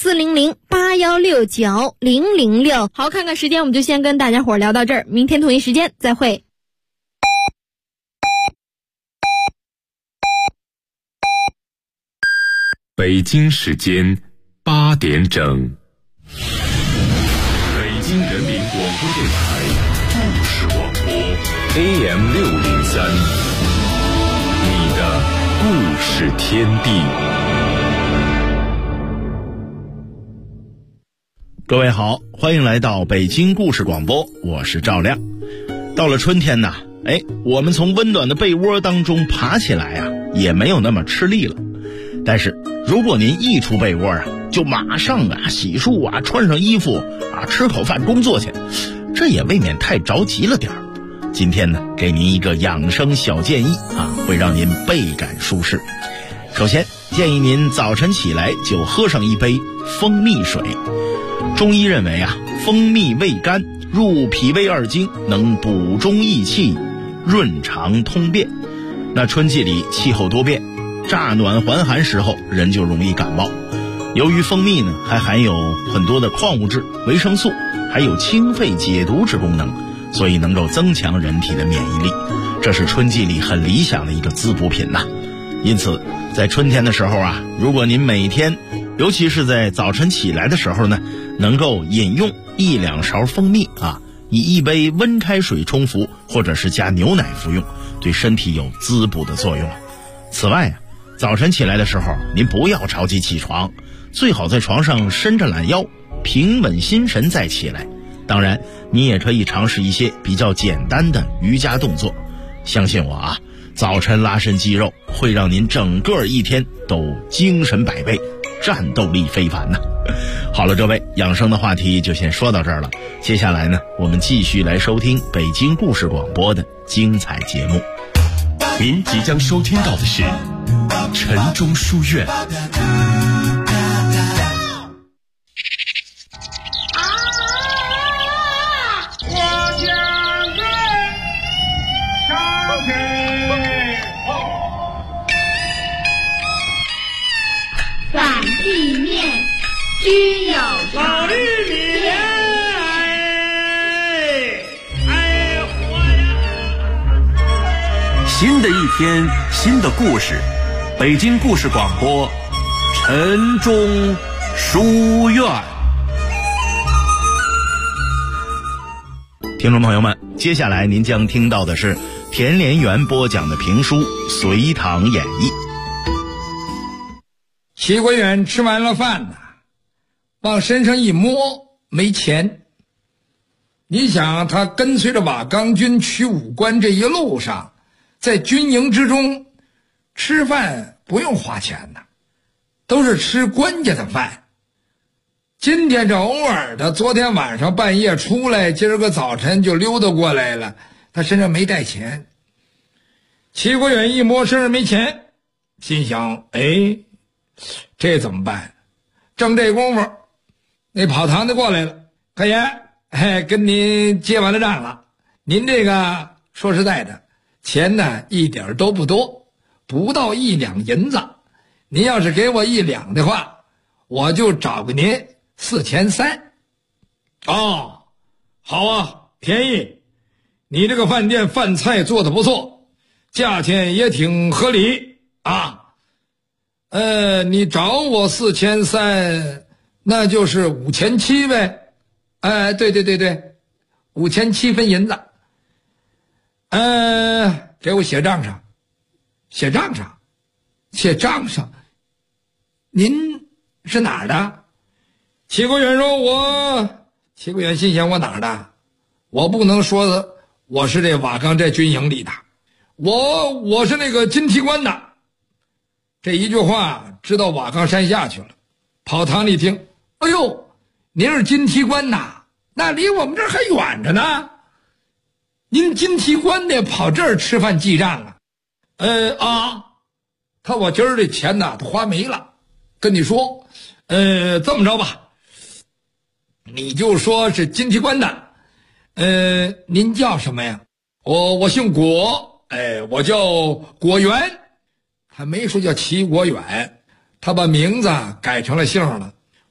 040081690006。好，看看时间，我们就先跟大家伙聊到这儿，明天同一时间再会。 北京时间8点整，北京人民广播电台故事广播 AM603， 你的故事天地。 各位好，欢迎来到北京故事广播，我是赵亮。到了春天呢，我们从温暖的被窝当中爬起来啊，也没有那么吃力了。但是如果您一出被窝啊，就马上洗漱啊，穿上衣服啊，吃口饭工作去，这也未免太着急了点儿。今天呢，给您一个养生小建议啊，会让您倍感舒适。首先建议您早晨起来就喝上一杯蜂蜜水。中医认为啊，蜂蜜味甘，入脾胃二经，能补中益气，润肠通便。那春季里气候多变，乍暖还寒时候人就容易感冒。由于蜂蜜呢还含有很多的矿物质、维生素，还有清肺解毒之功能，所以能够增强人体的免疫力，这是春季里很理想的一个滋补品呐。因此在春天的时候啊，如果您每天尤其是在早晨起来的时候呢，能够饮用1-2勺蜂蜜啊，以1杯温开水冲服，或者是加牛奶服用，对身体有滋补的作用。此外啊，早晨起来的时候您不要着急起床，最好在床上伸着懒腰，平稳心神再起来。当然你也可以尝试一些比较简单的瑜伽动作，相信我啊，早晨拉伸肌肉会让您整个一天都精神百倍，战斗力非凡呐。好了，各位，养生的话题就先说到这儿了。接下来呢，我们继续来收听北京故事广播的精彩节目。 您即将收听到的是晨钟书院。 反地面均有老绿面， 新的一天，新的故事，北京故事广播，晨钟书院。 听众朋友们，接下来您将听到的是田连元播讲的评书《隋唐演义》。 齐国远吃完了饭呢，往身上一摸，没钱。你想他跟随着瓦岗军取武关这一路上，在军营之中吃饭不用花钱呢，都是吃官家的饭。今天这偶尔的，昨天晚上半夜出来，今儿个早晨就溜达过来了，他身上没带钱。齐国远一摸身上没钱，心想这怎么办？正这功夫，那跑堂的过来了，开言，跟您结完了账了。您这个说实在的，钱呢一点都不多，不到1两银子。您要是给我1两的话，我就找给您4300。哦，好啊，便宜。你这个饭店饭菜做得不错，价钱也挺合理啊。你找我4300，那就是5700呗。对，5700分银子。给我写账上。写账上。您是哪儿的？齐国远说齐国远心想我哪儿的？我不能说我是这瓦岗寨军营里的，我是那个金提官的。这一句话知道瓦岗山下去了。跑堂里听，哎呦，您是金提官呐，那离我们这儿还远着呢。您金提官的跑这儿吃饭记账啊？他我今儿这钱呐都花没了。跟你说，这么着吧，你就说是金提官的。您叫什么呀？我姓果，我叫果园。他没说叫齐国远，他把名字改成了姓了。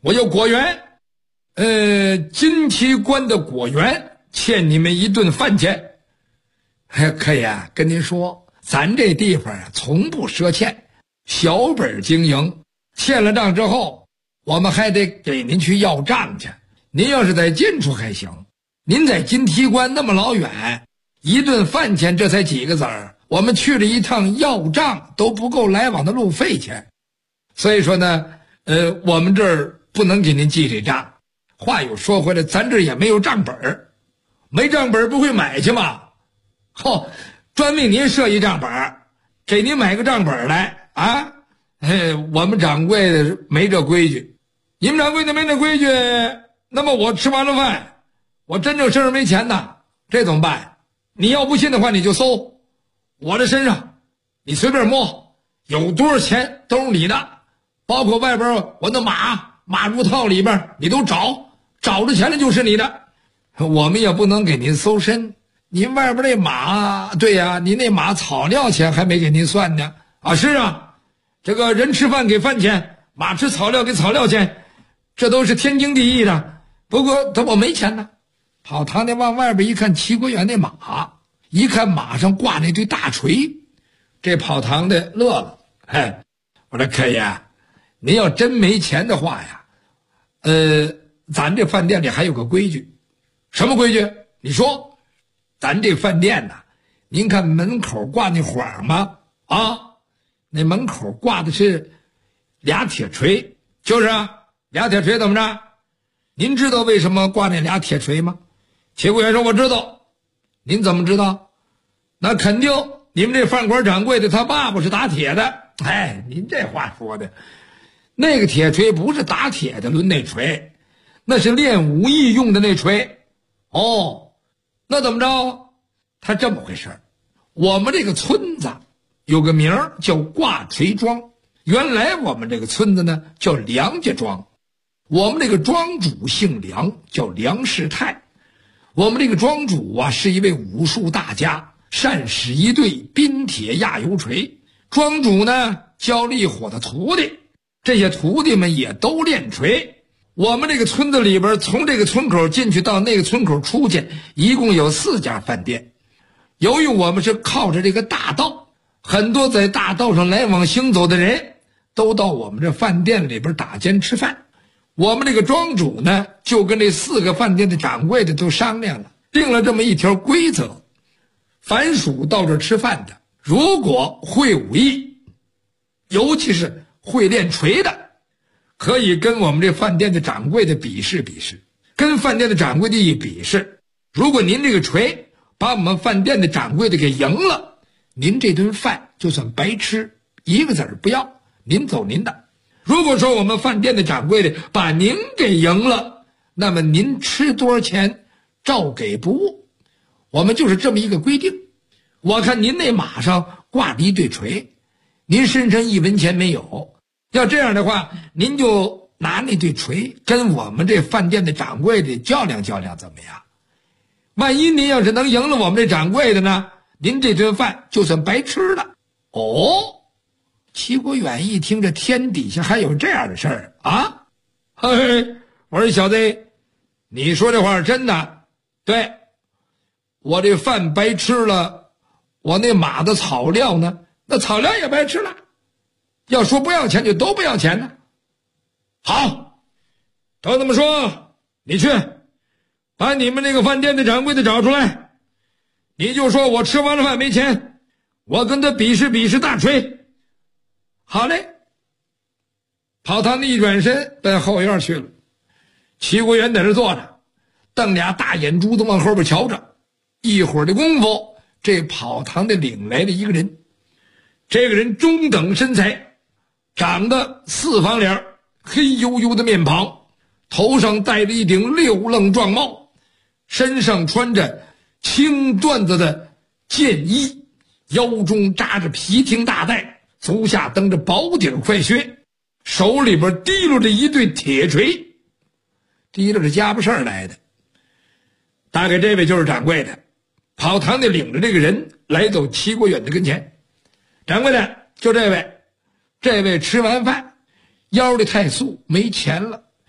我有果园，金提官的果园欠你们一顿饭钱。可以啊，跟您说，咱这地方啊，从不赊欠，小本经营，欠了账之后，我们还得给您去要账去。您要是在近处还行，您在金提官那么老远，一顿饭钱这才几个子儿，我们去了一趟要账都不够来往的路费钱。所以说呢，我们这儿不能给您记这账。话又说回来，咱这儿也没有账本儿，没账本儿不会买去吗？专为您设一账本儿，给您买个账本儿来啊！我们掌柜的没这规矩，你们掌柜的没这规矩，那么我吃完了饭，我真正身上没钱呐，这怎么办？你要不信的话，你就搜我的身上，你随便摸，有多少钱都是你的，包括外边我的马入套里边，你都找着钱了就是你的。我们也不能给您搜身，您外边那马，对呀，您那马草料钱还没给您算呢。啊，是啊，这个人吃饭给饭钱，马吃草料给草料钱，这都是天经地义的。不过我没钱呢。跑堂的往外边一看，齐国远那马，一看马上挂那对大锤，这跑堂的乐了。我说可以啊，您要真没钱的话呀，咱这饭店里还有个规矩。什么规矩？你说。咱这饭店呐，您看门口挂那晃吗？啊，那门口挂的是俩铁锤，就是啊，俩铁锤怎么着？您知道为什么挂那俩铁锤吗？齐国远说我知道。您怎么知道？那肯定你们这饭馆掌柜的他爸爸是打铁的。您这话说的，那个铁锤不是打铁的抡那锤，那是练武艺用的那锤。那怎么着？他这么回事，我们这个村子有个名儿叫挂锤庄，原来我们这个村子呢叫梁家庄，我们这个庄主姓梁，叫梁世泰。我们这个庄主啊是一位武术大家，善使一对冰铁压油锤。庄主呢教了一伙的徒弟，这些徒弟们也都练锤。我们这个村子里边，从这个村口进去到那个村口出去，一共有4家饭店。由于我们是靠着这个大道，很多在大道上来往行走的人都到我们这饭店里边打尖吃饭。我们这个庄主呢就跟这4个饭店的掌柜的都商量了，定了这么一条规则：凡属到这吃饭的，如果会武艺，尤其是会练锤的，可以跟我们这饭店的掌柜的比试比试。跟饭店的掌柜的一比试，如果您这个锤把我们饭店的掌柜的给赢了，您这顿饭就算白吃，一个子儿不要，您走您的。如果说我们饭店的掌柜的把您给赢了，那么您吃多少钱照给不误。我们就是这么一个规定。我看您那马上挂着一对锤，您身上1文钱没有，要这样的话，您就拿那对锤跟我们这饭店的掌柜的较量较量，怎么样？万一您要是能赢了我们这掌柜的呢，您这顿饭就算白吃了。齐国远一听，这天底下还有这样的事儿啊！我说小子，你说这话是真的？对，我这饭白吃了，我那马的草料呢？那草料也白吃了。要说不要钱就都不要钱呢。好，都这么说，你去把你们那个饭店的掌柜的找出来，你就说我吃完了饭没钱，我跟他比试比试大锤。好嘞。跑堂的一转身奔后院去了。齐国远在这坐着，瞪俩大眼珠子往后边瞧着。一会儿的功夫，这跑堂的领来了一个人。这个人中等身材，长得4方脸，黑黝黝的面庞，头上戴着一顶6愣状帽，身上穿着青缎子的箭衣，腰中扎着皮挺大带，足下蹬着薄底快靴，手里边提溜着一对铁锤，提溜着家伙事儿来的。大概这位就是掌柜的。跑堂的领着这个人来到齐国远的跟前。掌柜的，就这位吃完饭腰里太素没钱了，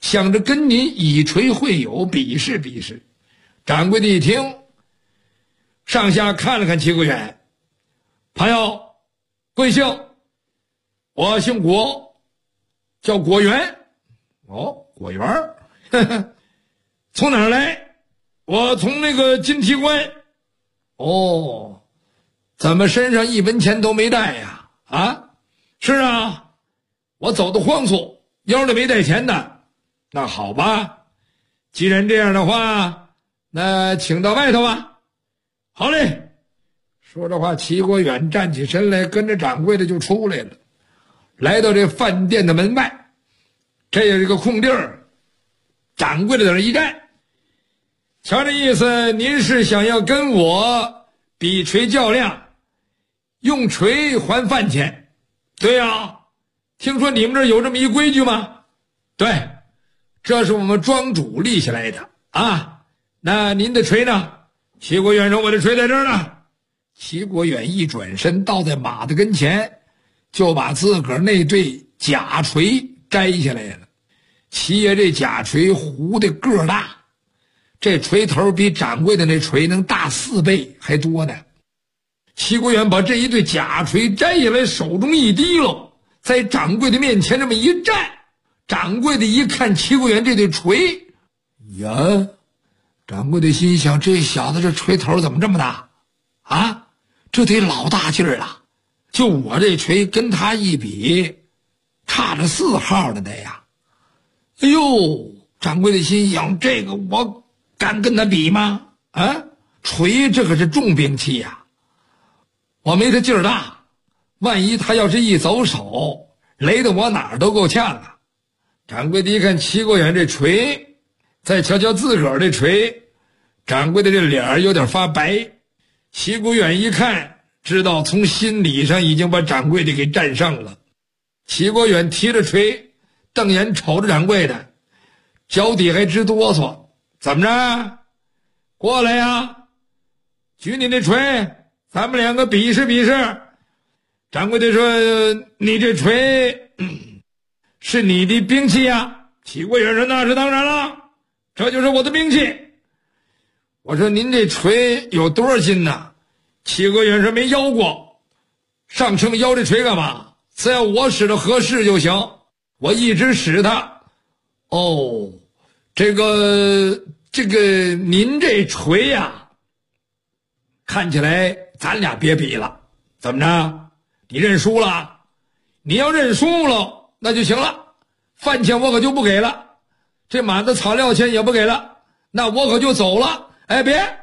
想着跟您以锤会友，比试比试。掌柜的一听，上下看了看齐国远，朋友，贵姓？我姓果，叫果园。哦，果园呵呵，从哪儿来？我从那个金提关。哦，怎么身上一文钱都没带呀？啊，是啊，我走的荒速，腰里没带钱的。那好吧，既然这样的话，那请到外头吧。好嘞。说着话，齐国远站起身来，跟着掌柜的就出来了，来到这饭店的门外。这有一个空地儿，掌柜的在那一站。瞧这意思，您是想要跟我比锤较量，用锤还饭钱？对呀，听说你们这儿有这么一规矩吗？对，这是我们庄主立下来的啊。那您的锤呢？齐国远说：“我的锤在这儿呢。”齐国远一转身，倒在马的跟前，就把自个儿那对假锤摘下来了。齐爷这假锤糊的个儿大，这锤头比掌柜的那锤能大4倍还多呢。齐国远把这一对假锤摘下来，手中一提溜，在掌柜的面前这么一站。掌柜的一看齐国远这对锤，呀，掌柜的心想，这小子这锤头怎么这么大啊？这得老大劲儿了，就我这锤跟他一比，差着4号的得呀。哎呦，掌柜的心想，这个我敢跟他比吗？啊，锤这可是重兵器呀，我没他劲儿大，万一他要是一走手，雷得我哪儿都够呛啊。掌柜的一看齐国远这锤，再瞧瞧自个儿这锤，掌柜的这脸儿有点发白。齐国远一看，知道从心理上已经把掌柜的给战胜了。齐国远提着锤，瞪眼瞅着掌柜的，脚底还直哆嗦。怎么着？过来呀，举你那锤，咱们两个比试比试。掌柜的说：“你这锤是你的兵器呀？”齐国远说：“那是当然了，这就是我的兵器。”我说：“您这锤有多少斤呢？”齐国远说：“没腰过，上秤腰这锤干嘛？只要我使的合适就行，我一直使它。”哦，这个您这锤呀，看起来咱俩别比了。怎么着？你认输了？你要认输了，那就行了，饭钱我可就不给了，这马的草料钱也不给了，那我可就走了。哎，别，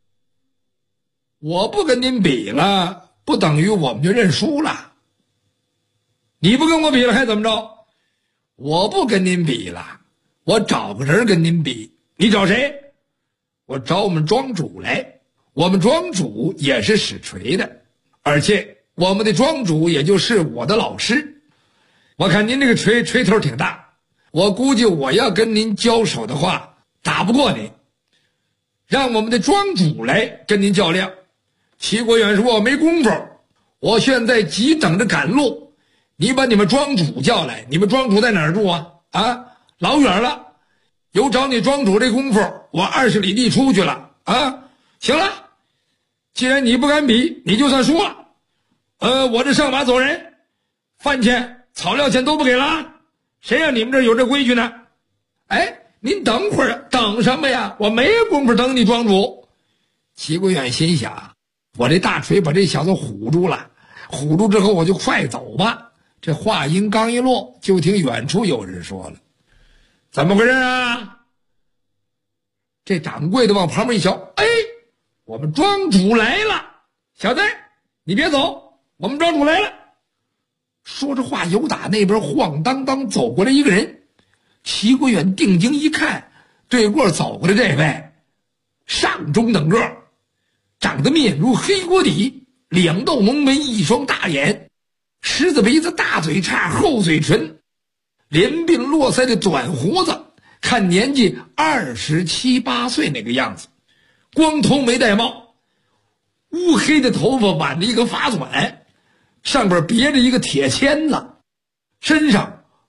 我不跟您比了，不等于我们就认输了。你不跟我比了还怎么着？我不跟您比了，我找个人跟您比。你找谁？我找我们庄主来。我们庄主也是使锤的，而且我们的庄主也就是我的老师。我看您这个锤头挺大，我估计我要跟您交手的话，打不过您。让我们的庄主来跟您较量。齐国远说：“我没工夫，我现在急等着赶路，你把你们庄主叫来。你们庄主在哪儿住啊？啊，老远了，有找你庄主这功夫，我20里地出去了啊。行了，既然你不敢比，你就算输了。我这上马走人，饭钱、草料钱都不给了啊。谁让你们这有这规矩呢？哎，您等会儿，等什么呀？我没工夫等你庄主。”齐国远心想，我这大锤把这小子唬住了，唬住之后我就快走吧。这话音刚一落，就听远处有人说了：“怎么回事啊？”这掌柜的往旁边一瞧，哎，我们庄主来了。小子，你别走，我们庄主来了。说着话，由打那边晃荡荡走过来一个人。齐国远定睛一看，对过走过来这位上中等个，长得面如黑锅底，两道浓眉，一双大眼，狮子鼻子，大嘴叉，厚嘴唇，连鬓络腮的短胡子，看年纪27、28岁那个样子，光头没戴帽，乌黑的头发挽着一个发卷，上边别着一个铁签子，身上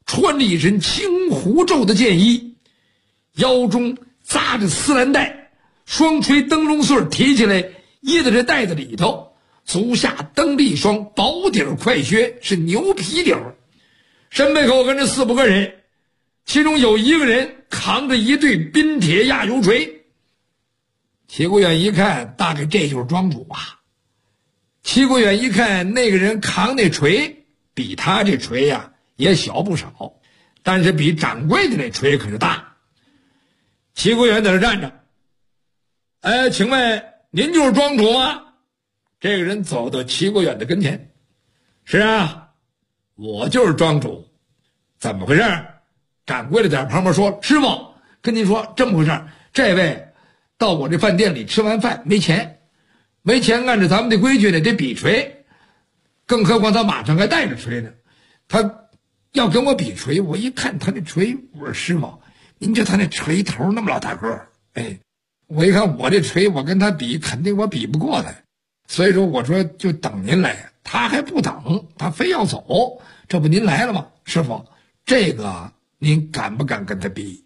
穿着一身青狐皱的箭衣，腰中扎着丝蓝带，双垂灯笼穗提起来掖在这带子里头，足下蹬着一双薄底快靴，是牛皮底儿。身背后跟着4、5个人，其中有1个人扛着一对冰铁压油锤。齐国远一看，大概这就是庄主啊。齐国远一看，那个人扛那锤比他这锤呀也小不少，但是比掌柜的那锤可是大。齐国远在这站着，请问您就是庄主吗？这个人走到齐国远的跟前，是啊，我就是庄主。怎么回事？掌柜的在旁边说，师傅跟您说这么回事，这位到我这饭店里吃完饭没钱，按照咱们的规矩呢得比锤，更何况他马上还带着锤呢，他要跟我比锤。我一看他那锤，我说师傅您就他那锤头那么老大个儿，我一看我这锤我跟他比肯定我比不过他，所以说我说就等您来。他还不等，他非要走，这不您来了吗？师傅这个您敢不敢跟他比？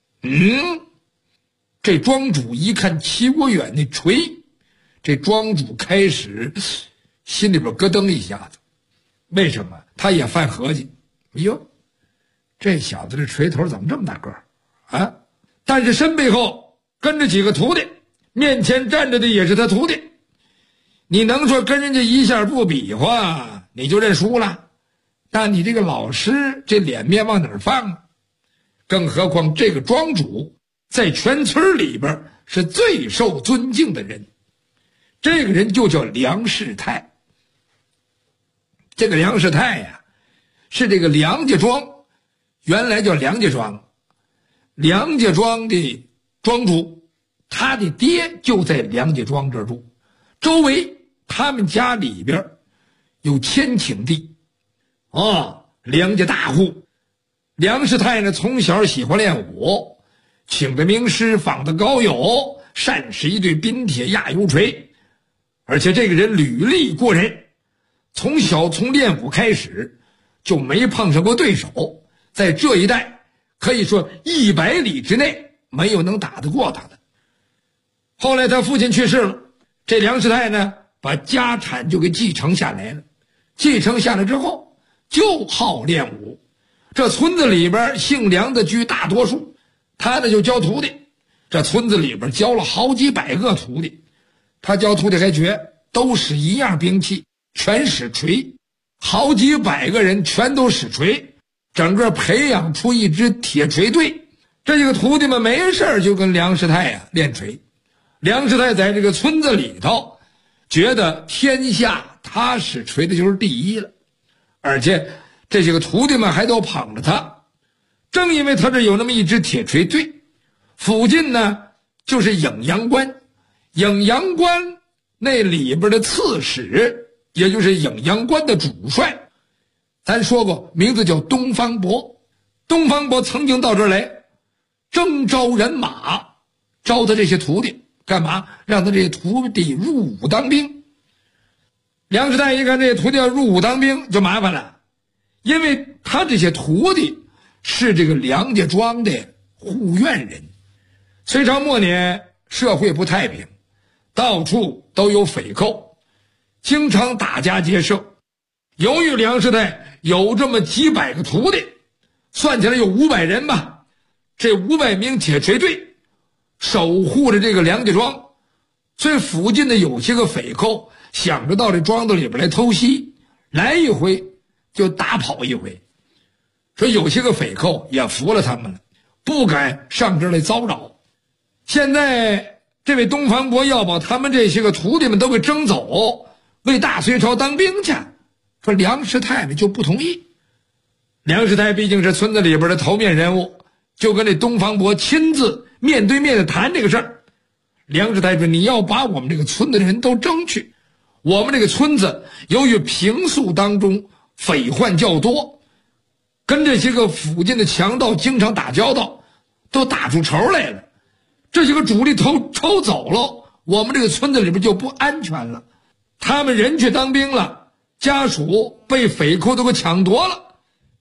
这庄主一看齐国远那锤，这庄主开始心里边咯噔一下子。为什么？他也犯合计，哟，这小子这锤头怎么这么大个儿啊？但是身背后跟着几个徒弟，面前站着的也是他徒弟，你能说跟人家一下不比划你就认输了？那你这个老师这脸面往哪儿放啊？更何况这个庄主在全村里边是最受尊敬的人，这个人就叫梁世泰。这个梁世泰呀，是这个梁家庄，原来叫梁家庄，梁家庄的庄主，他的爹就在梁家庄这儿住，周围他们家里边有1000顷地梁家大户。梁世泰呢从小喜欢练武，请的名师，访的高友，善使一对冰铁压油锤，而且这个人履历过人，从小从练武开始就没碰上过对手，在这一带可以说100里之内没有能打得过他的。后来他父亲去世了，这梁世泰呢把家产就给继承下来了，继承下来之后就好练武。这村子里边姓梁的居大多数，他呢就教徒弟，这村子里边教了好几百个徒弟，他教徒弟还绝，都使一样兵器，全使锤，好几百个人全都使锤，整个培养出一支铁锤队。这几个徒弟们没事就跟梁世泰练锤。梁世泰在这个村子里头觉得天下他使锤的就是第一了，而且这些个徒弟们还都捧着他。正因为他这有那么一支铁锤队，附近呢就是颍阳关，颍阳关那里边的刺史，也就是颍阳关的主帅，咱说过名字叫东方伯。东方伯曾经到这儿来征召人马，招他这些徒弟干嘛？让他这些徒弟入伍当兵。梁世泰一看这些徒弟要入伍当兵就麻烦了，因为他这些徒弟是这个梁家庄的护院人。隋朝末年社会不太平，到处都有匪寇，经常打家劫舍。由于梁世泰有这么几百个徒弟，算起来有500人吧，这500名铁锤队守护着这个梁家庄，所以附近的有些个匪寇想着到这庄子里边来偷袭，来一回就打跑一回。说有些个匪寇也服了他们了，不敢上这儿来骚扰。现在这位东方伯要把他们这些个徒弟们都给征走，为大隋朝当兵去。说梁世泰呢就不同意。梁世泰毕竟是村子里边的头面人物，就跟这东方伯亲自面对面的谈这个事儿。梁世泰说，你要把我们这个村子的人都征去，我们这个村子由于平素当中匪患较多，跟这些个附近的强盗经常打交道，都打出仇来了。这些个主力抽走了，我们这个村子里边就不安全了。他们人去当兵了，家属被匪寇都给抢夺了，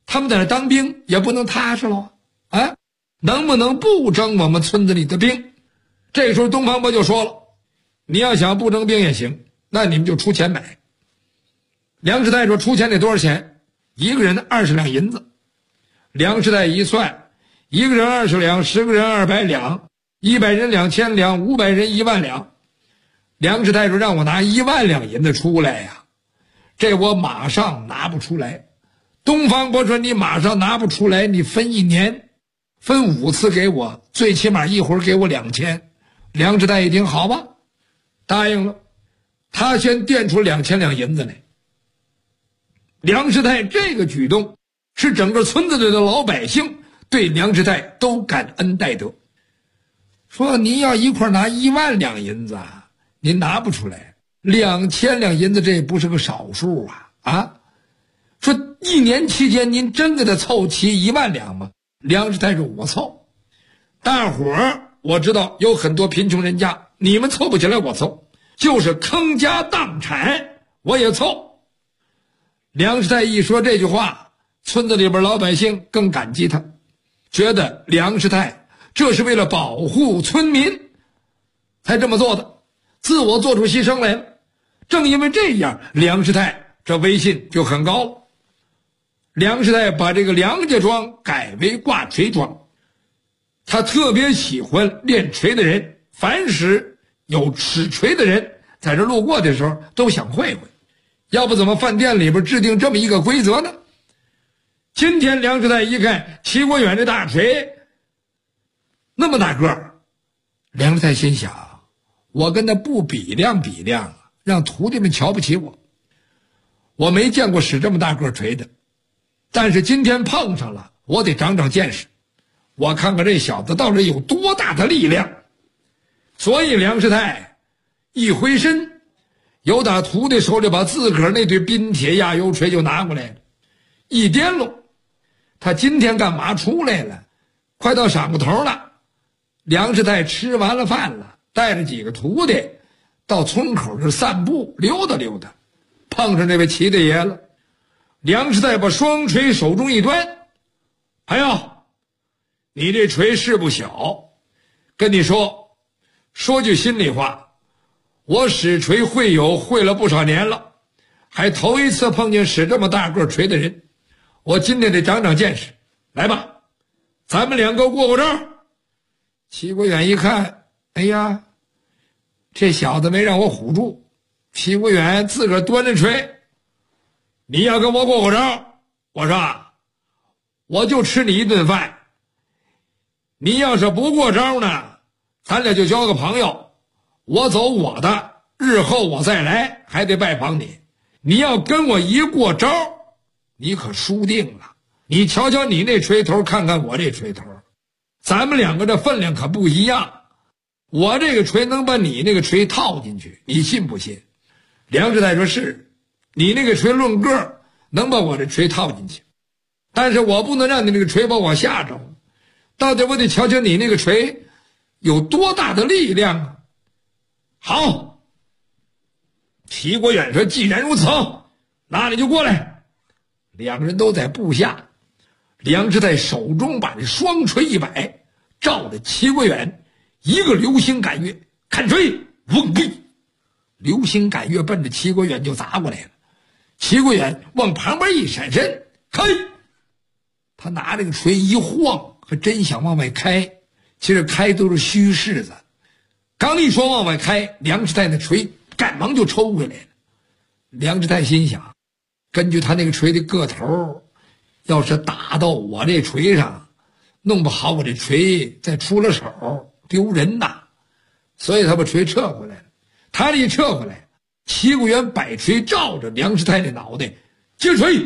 他们在那当兵也不能踏实了啊，能不能不征我们村子里的兵？这时候东方伯就说了，你要想不征兵也行，那你们就出钱买。梁师太说出钱得多少钱？一个人20两银子。梁师太一算，一个人20两，10个人200两，100人2000两，500人1万两。梁师太说让我拿1万两银子出来呀，这我马上拿不出来。东方伯说你马上拿不出来，你分1年，分5次给我，最起码一会儿给我2000。梁师太一听好吧，答应了。他先垫出2000两银子来。梁师太这个举动是整个村子里的老百姓对梁师太都感恩戴德。说您要一块拿1万两银子啊，您拿不出来，2000两银子这不是个少数啊！说1年期间您真给他凑齐1万两吗？梁师太说我凑。大伙儿我知道有很多贫穷人家，你们凑不起来我凑，就是坑家荡产我也凑。梁师太一说这句话，村子里边老百姓更感激他，觉得梁师太这是为了保护村民才这么做的，自我做出牺牲来了。正因为这样，梁师太这威信就很高了。梁师太把这个梁家庄改为挂锤庄，他特别喜欢练锤的人，凡是有使锤的人在这路过的时候都想会会，要不怎么饭店里边制定这么一个规则呢？今天梁师太一看齐国远这大锤那么大个儿，梁师太心想，我跟他不比量比量，让徒弟们瞧不起我。我没见过使这么大个锤的，但是今天碰上了，我得长长见识，我看看这小子到底有多大的力量。所以梁师太一回身，由打徒弟手里把自个儿那对冰铁压油锤就拿过来了，一颠喽。他今天干嘛出来了？快到晌午头了。梁师太吃完了饭了，带着几个徒弟到村口这散步溜达溜达，碰上这位齐大爷了。梁师太把双锤手中一端，哎呦，你这锤是不小，跟你说句心里话，我使锤会了不少年了，还头一次碰见使这么大个锤的人，我今天得长长见识。来吧，咱们两个过过招。齐国远一看，哎呀，这小子没让我唬住。齐国远自个儿端着锤，你要跟我过过招，我说我就吃你一顿饭，你要是不过招呢，咱俩就交个朋友，我走我的，日后我再来还得拜访你。你要跟我一过招，你可输定了。你瞧瞧你那锤头，看看我这锤头，咱们两个这分量可不一样。我这个锤能把你那个锤套进去，你信不信？梁师太说是，你那个锤论个儿能把我这锤套进去，但是我不能让你那个锤把我吓着，到底我得瞧瞧你那个锤有多大的力量啊。好，齐国远说既然如此，那你就过来。两个人都在步下，梁师太手中把这双锤一摆，照着齐国远一个流星赶月，看锤，嗡哔，流星赶月奔着齐国远就砸过来了。齐国远往旁边一闪身，开，他拿这个锤一晃，可真想往外开，其实开都是虚式子。刚一说往外开，梁师太那锤赶忙就抽回来了。梁师太心想，根据他那个锤的个头，要是打到我这锤上，弄不好我这锤再出了手丢人呐，所以他把锤撤回来了。他这一撤回来，齐国远摆锤照着梁师太的脑袋接锤，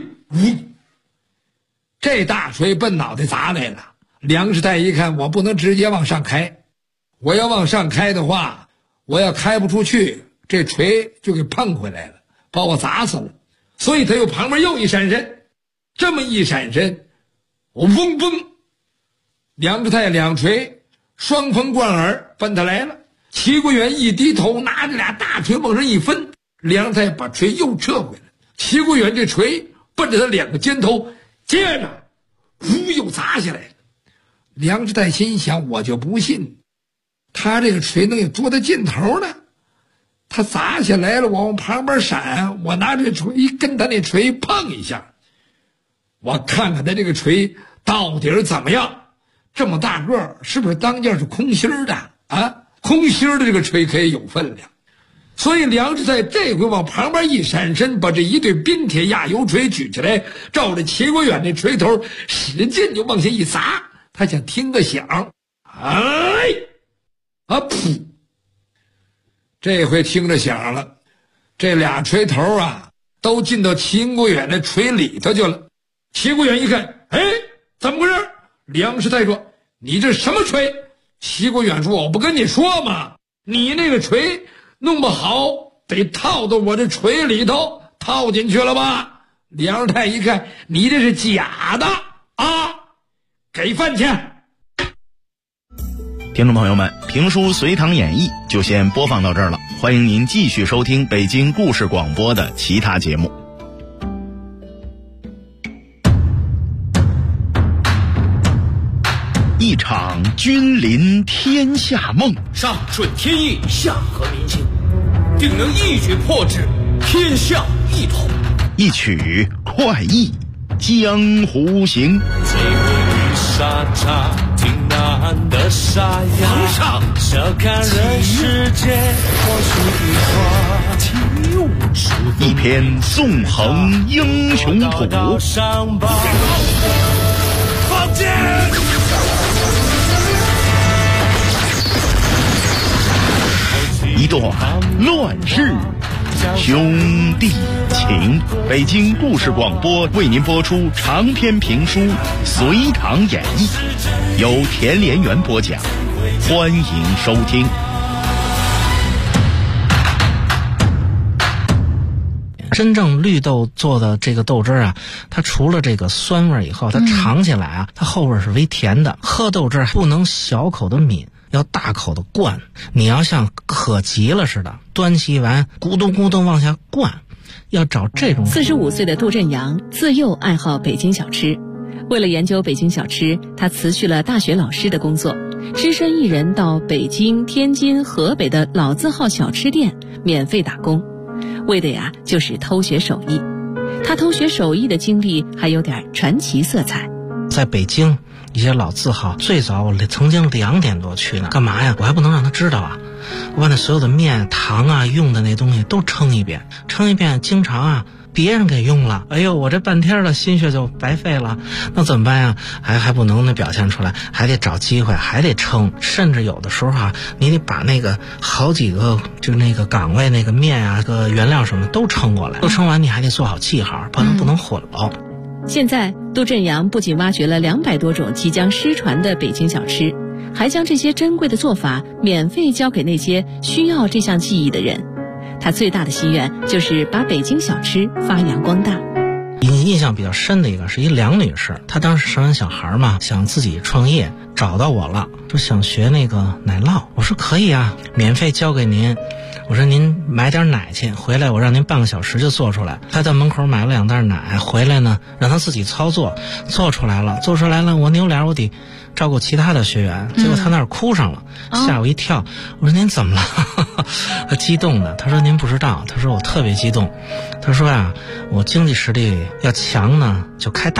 这大锤奔脑袋砸来了。梁师太一看，我不能直接往上开，我要往上开的话，我要开不出去，这锤就给碰回来了，把我砸死了。所以他又旁边又一闪身，这么一闪身，我嗡嗡，梁师太两锤双峰贯耳奔他来了。齐国远一低头，拿着俩大锤往上一分，梁师太把锤又撤回来。齐国远这锤奔着他两个肩头接着又砸下来了。梁志泰心想，我就不信他这个锤能有多大劲头呢？他砸下来了，我往旁边闪，我拿这锤跟他那锤碰一下，我看看他这个锤到底怎么样。这么大个儿，是不是当间是空心的啊？空心的这个锤可以有分量。所以梁志泰这回往旁边一闪身，把这一对冰铁压油锤举起来，照着齐国远那锤头使劲就往下一砸，他想听个响。哎，啊噗！这回听着响了，这俩锤头啊都进到齐国远的锤里头去了。齐国远一看，哎，怎么回事？梁志泰说：“你这什么锤？”齐国远说：“我不跟你说吗？你那个锤弄不好得套到我这锤里头，套进去了吧？”梁志泰一看，你这是假的啊，给饭钱。 听众朋友们，评书《隋唐演义》就先播放到这儿了，欢迎您继续收听北京故事广播的其他节目。一场君临天下梦， 上顺天意，下合民心，定能一举破之，天下一统。 一曲快意江湖行。 最美沙茶挺难的沙哑， 皇上小看人世间或许一花， 一篇纵横英雄谱。 上报放箭！ 一段乱世兄弟情。北京故事广播为您播出长篇评书《隋唐演义》，由田连元播讲，欢迎收听。 真正绿豆做的这个豆汁啊，它除了这个酸味以后，它尝起来啊，它后味是微甜的。喝豆汁不能小口的抿，要大口的灌。你要像渴急了似的，端起碗咕咚咕咚往下灌，要找这种。 45岁的杜振阳自幼爱好北京小吃，为了研究北京小吃，他辞去了大学老师的工作，只身一人到北京、天津、河北的老字号小吃店免费打工，为的呀就是偷学手艺。他偷学手艺的经历还有点传奇色彩。 在北京一些老字号，最早我曾经2点多去呢，干嘛呀？我还不能让他知道啊！我把那所有的面、糖啊、用的那东西都称一遍，经常啊别人给用了，哎呦，我这半天的心血就白费了，那怎么办呀？还不能那表现出来，还得找机会，还得称，甚至有的时候啊，你得把那个好几个就那个岗位那个面啊、个原料什么都称过来，都称完你还得做好记号，不能混了。 现在杜振阳不仅挖掘了200多种即将失传的北京小吃，还将这些珍贵的做法免费教给那些需要这项技艺的人。他最大的心愿就是把北京小吃发扬光大。 印象比较深的一个是一梁女士，她当时生完小孩嘛，想自己创业，找到我了，说想学那个奶酪。我说可以啊，免费教给您。我说您买点奶去，回来我让您半个小时就做出来。他在门口买了2袋奶，回来呢让他自己操作，做出来了，我扭脸我得照顾其他的学员，结果他那儿哭上了，吓我一跳。我说您怎么了？他激动的，他说您不知道，他说我特别激动，他说啊，我经济实力要强呢，就开大